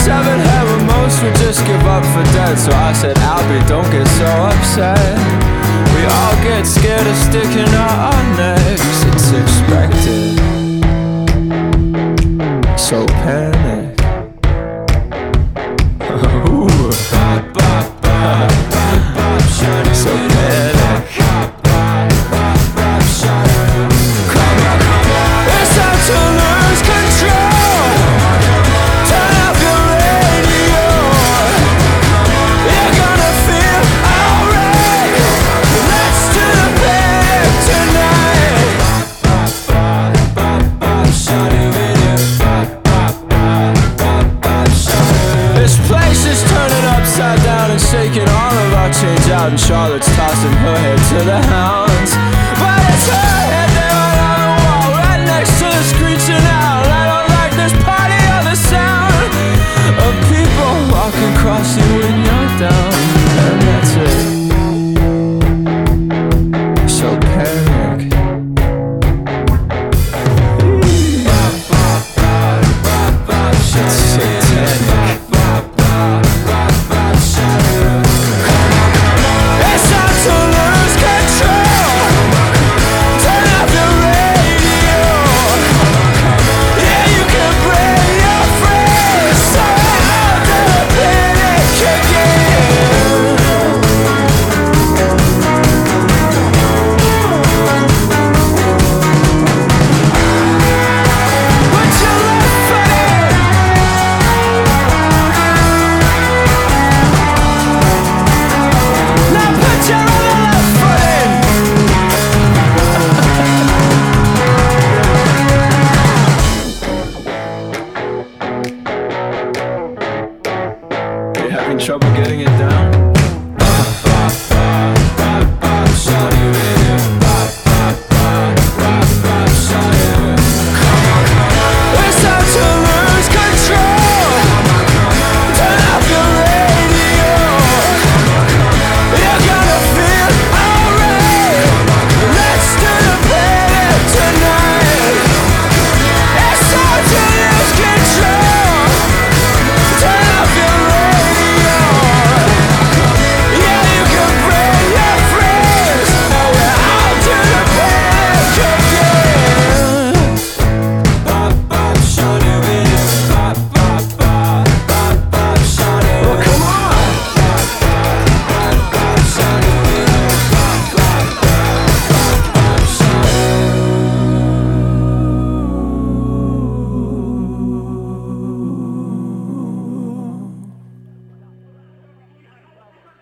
severed head when most would just give up for dead. So I said, Albie, don't get so upset. We all get scared of sticking out our necks. It's expected. So panic. Ooh. So panic. It's time to lose control. Turn up your radio. You're gonna feel alright. Let's do the big tonight. This place is turning upside down and shaking all of our change out, and Charlotte's tossing her head to the hounds. But it's her head there on the wall, right next to the screeching owl. I don't like this party or the sound of people walking across you when you're down. And that's it. So panic. It's satanic. It's time to lose control. Turn up your radio. Yeah, you can bring your friends. So out the panic again. Put your left foot in. Now put your other left foot in. You having trouble getting it down?